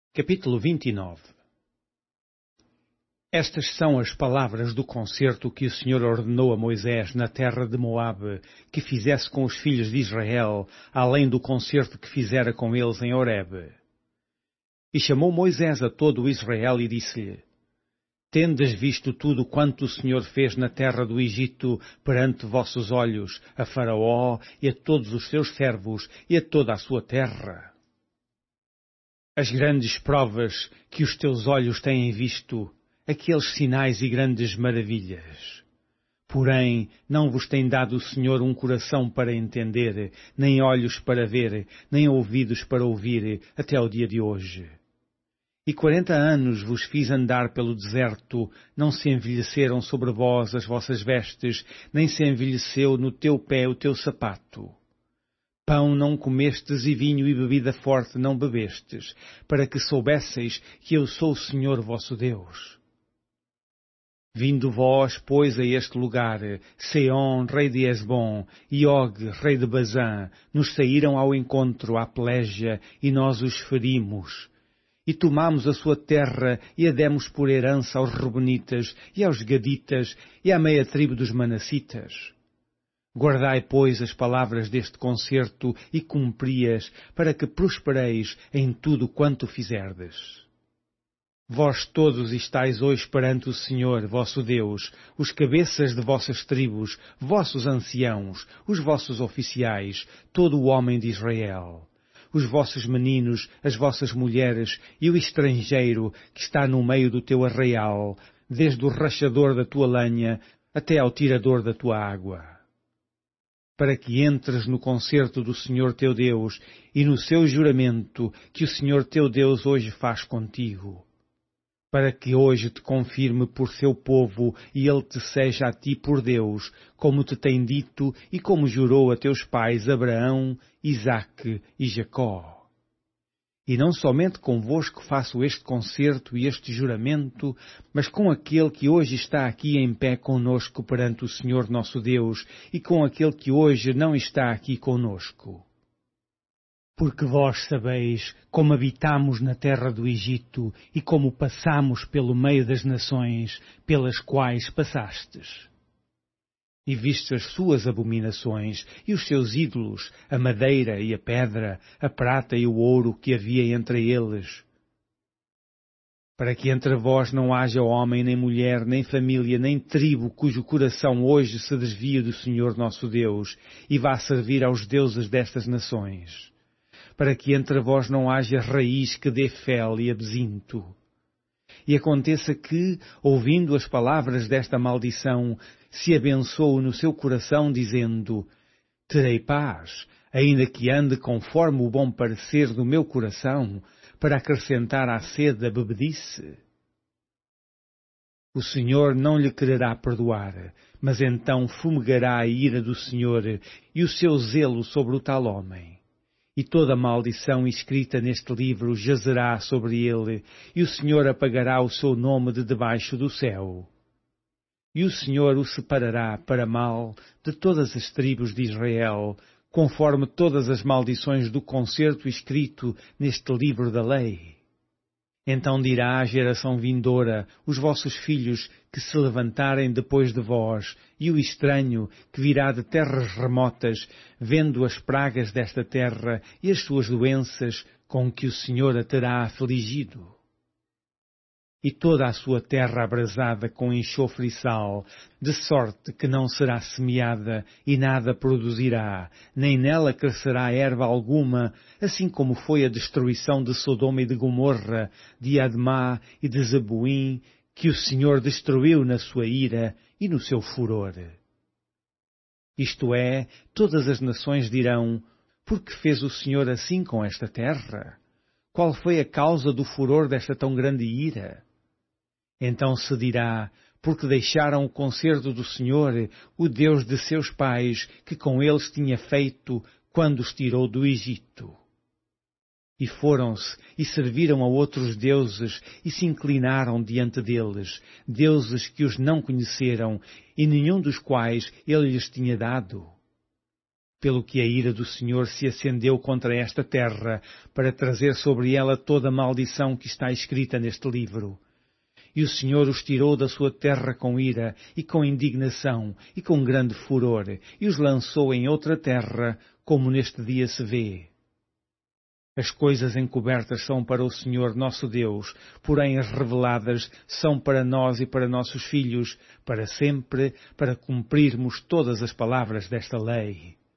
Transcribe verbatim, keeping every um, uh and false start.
Capítulo vinte e nove. Estas são as palavras do concerto que o Senhor ordenou a Moisés na terra de Moabe, que fizesse com os filhos de Israel, além do concerto que fizera com eles em Horebe. E chamou Moisés a todo o Israel e disse-lhe: Tendes visto tudo quanto o Senhor fez na terra do Egito perante vossos olhos, a Faraó e a todos os seus servos e a toda a sua terra. As grandes provas que os teus olhos têm visto, aqueles sinais e grandes maravilhas. Porém, não vos tem dado o Senhor um coração para entender, nem olhos para ver, nem ouvidos para ouvir, até ao dia de hoje. E quarenta anos vos fiz andar pelo deserto, não se envelheceram sobre vós as vossas vestes, nem se envelheceu no teu pé o teu sapato. Pão não comestes e vinho e bebida forte não bebestes, para que soubesseis que eu sou o Senhor vosso Deus. Vindo vós, pois, a este lugar, Seom, rei de Esbom, e Og, rei de Bazã, nos saíram ao encontro à peleja, e nós os ferimos. E tomámos a sua terra, e a demos por herança aos Reubenitas, e aos Gaditas, e à meia tribo dos Manassitas. Guardai, pois, as palavras deste concerto e cumpri-as, para que prospereis em tudo quanto fizerdes. Vós todos estáis hoje perante o Senhor, vosso Deus, os cabeças de vossas tribos, vossos anciãos, os vossos oficiais, todo o homem de Israel, os vossos meninos, as vossas mulheres e o estrangeiro que está no meio do teu arraial, desde o rachador da tua lenha até ao tirador da tua água. Para que entres no concerto do Senhor teu Deus e no seu juramento que o Senhor teu Deus hoje faz contigo. Para que hoje te confirme por seu povo e ele te seja a ti por Deus, como te tem dito e como jurou a teus pais Abraão, Isaque e Jacó. E não somente convosco faço este concerto e este juramento, mas com aquele que hoje está aqui em pé conosco perante o Senhor nosso Deus, e com aquele que hoje não está aqui conosco. Porque vós sabeis como habitamos na terra do Egito e como passamos pelo meio das nações pelas quais passastes. E viste as suas abominações e os seus ídolos, a madeira e a pedra, a prata e o ouro que havia entre eles. Para que entre vós não haja homem, nem mulher, nem família, nem tribo, cujo coração hoje se desvie do Senhor nosso Deus, e vá servir aos deuses destas nações. Para que entre vós não haja raiz que dê fel e abesinto. E aconteça que, ouvindo as palavras desta maldição, se abençoe no seu coração, dizendo: Terei paz, ainda que ande conforme o bom parecer do meu coração, para acrescentar à sede a bebedice. O Senhor não lhe quererá perdoar, mas então fumegará a ira do Senhor e o seu zelo sobre o tal homem. E toda maldição escrita neste livro jazerá sobre ele, e o Senhor apagará o seu nome de debaixo do céu. E o Senhor o separará para mal de todas as tribos de Israel, conforme todas as maldições do concerto escrito neste livro da lei. Então dirá à geração vindoura, os vossos filhos que se levantarem depois de vós, e o estranho que virá de terras remotas, vendo as pragas desta terra e as suas doenças com que o Senhor a terá afligido. E toda a sua terra abrasada com enxofre e sal, de sorte que não será semeada e nada produzirá, nem nela crescerá erva alguma, assim como foi a destruição de Sodoma e de Gomorra, de Admá e de Zeboim, que o Senhor destruiu na sua ira e no seu furor. Isto é, todas as nações dirão: por que fez o Senhor assim com esta terra? Qual foi a causa do furor desta tão grande ira? Então se dirá: porque deixaram o concerto do Senhor, o Deus de seus pais, que com eles tinha feito quando os tirou do Egito. E foram-se e serviram a outros deuses e se inclinaram diante deles, deuses que os não conheceram e nenhum dos quais ele lhes tinha dado. pelo que a ira do Senhor se acendeu contra esta terra, para trazer sobre ela toda a maldição que está escrita neste livro. E o Senhor os tirou da sua terra com ira, e com indignação, e com grande furor, e os lançou em outra terra, como neste dia se vê. As coisas encobertas são para o Senhor nosso Deus, porém as reveladas são para nós e para nossos filhos, para sempre, para cumprirmos todas as palavras desta lei.